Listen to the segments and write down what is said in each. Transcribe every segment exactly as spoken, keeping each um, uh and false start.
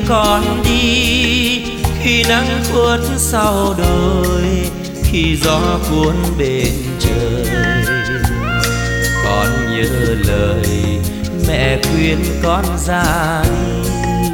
con đi khi nắng khuất sau đồi, khi gió cuốn bên trời. Con nhớ lời mẹ khuyên con ra đi,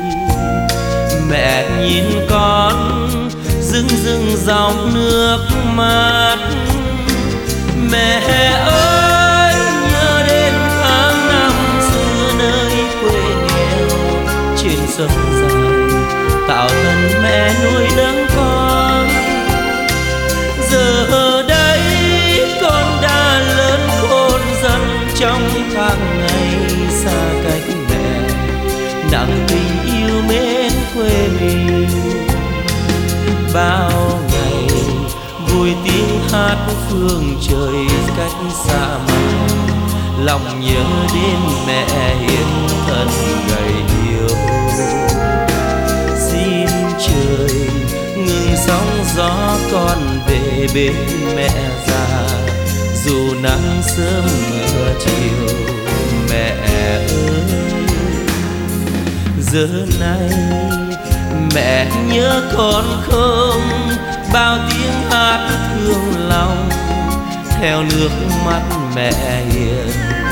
mẹ nhìn con rưng rưng dòng nước mắt. Mẹ ơi nhớ đến tháng năm xưa nơi quê nghèo, trên sông dài tạo thân mẹ nuôi nấng con. Giờ đây con đã lớn khôn dần trong tháng ngày xa cách mẹ, nặng tình yêu mến quê mình. Bao ngày vui tiếng hát phương trời cách xa mà, lòng nhớ đến mẹ hiền thân gầy yếu. Xin trời ngừng sóng gió con về bên mẹ già, dù nắng sớm mưa chiều. Mẹ ơi giờ này mẹ nhớ con không? Bao tiếng hát thương lòng theo nước mắt mẹ hiền,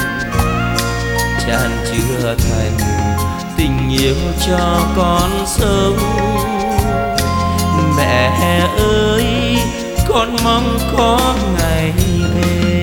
tràn chứa thành tình yêu cho con sống. Mẹ ơi con mong có ngày về.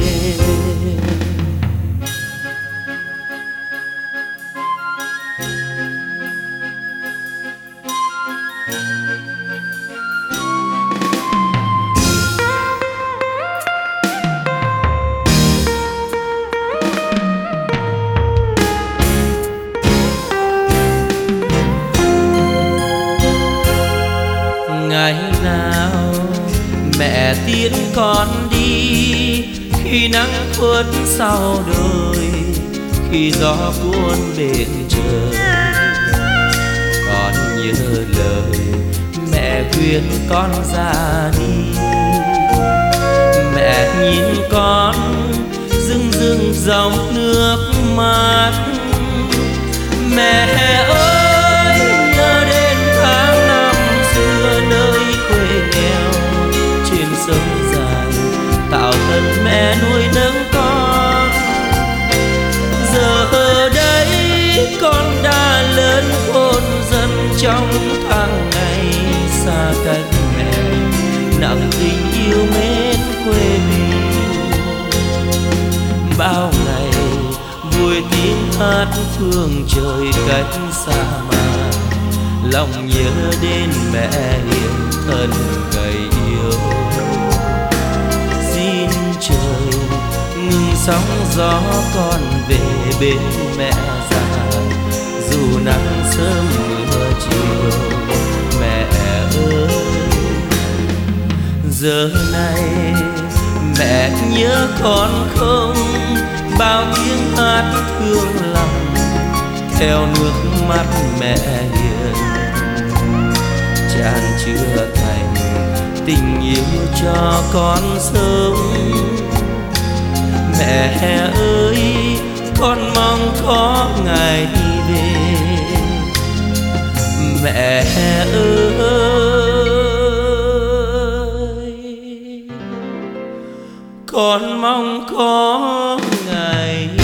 Ngày nào mẹ tiễn con đi khi nắng khuất sau đồi, khi gió cuốn bên trời. Con nhớ lời mẹ khuyên con ra đi, mẹ nhìn con rưng rưng dòng nước mắt. Mẹ ơi nhớ đến tháng năm xưa nơi quê nghèo, trên sông dài tạo thân mẹ nuôi nấng con. Giờ đây con đã lớn khôn dần trong tháng ngày xa cách mẹ, nặng tình yêu mến quê mình. Bao ngày vui tiếng hát phương trời cách xa mà, lòng nhớ đến mẹ hiền thân gầy yếu. Xin trời ngừng sóng gió con về bên mẹ già, dù nắng sớm mưa chiều. Mẹ ơi giờ này mẹ nhớ con không? Bao tiếng hát thương lòng theo nước mắt mẹ hiền, tràn chứa thành tình yêu cho con sống. Mẹ ơi con mong có ngày về. Mẹ ơi con mong có ngày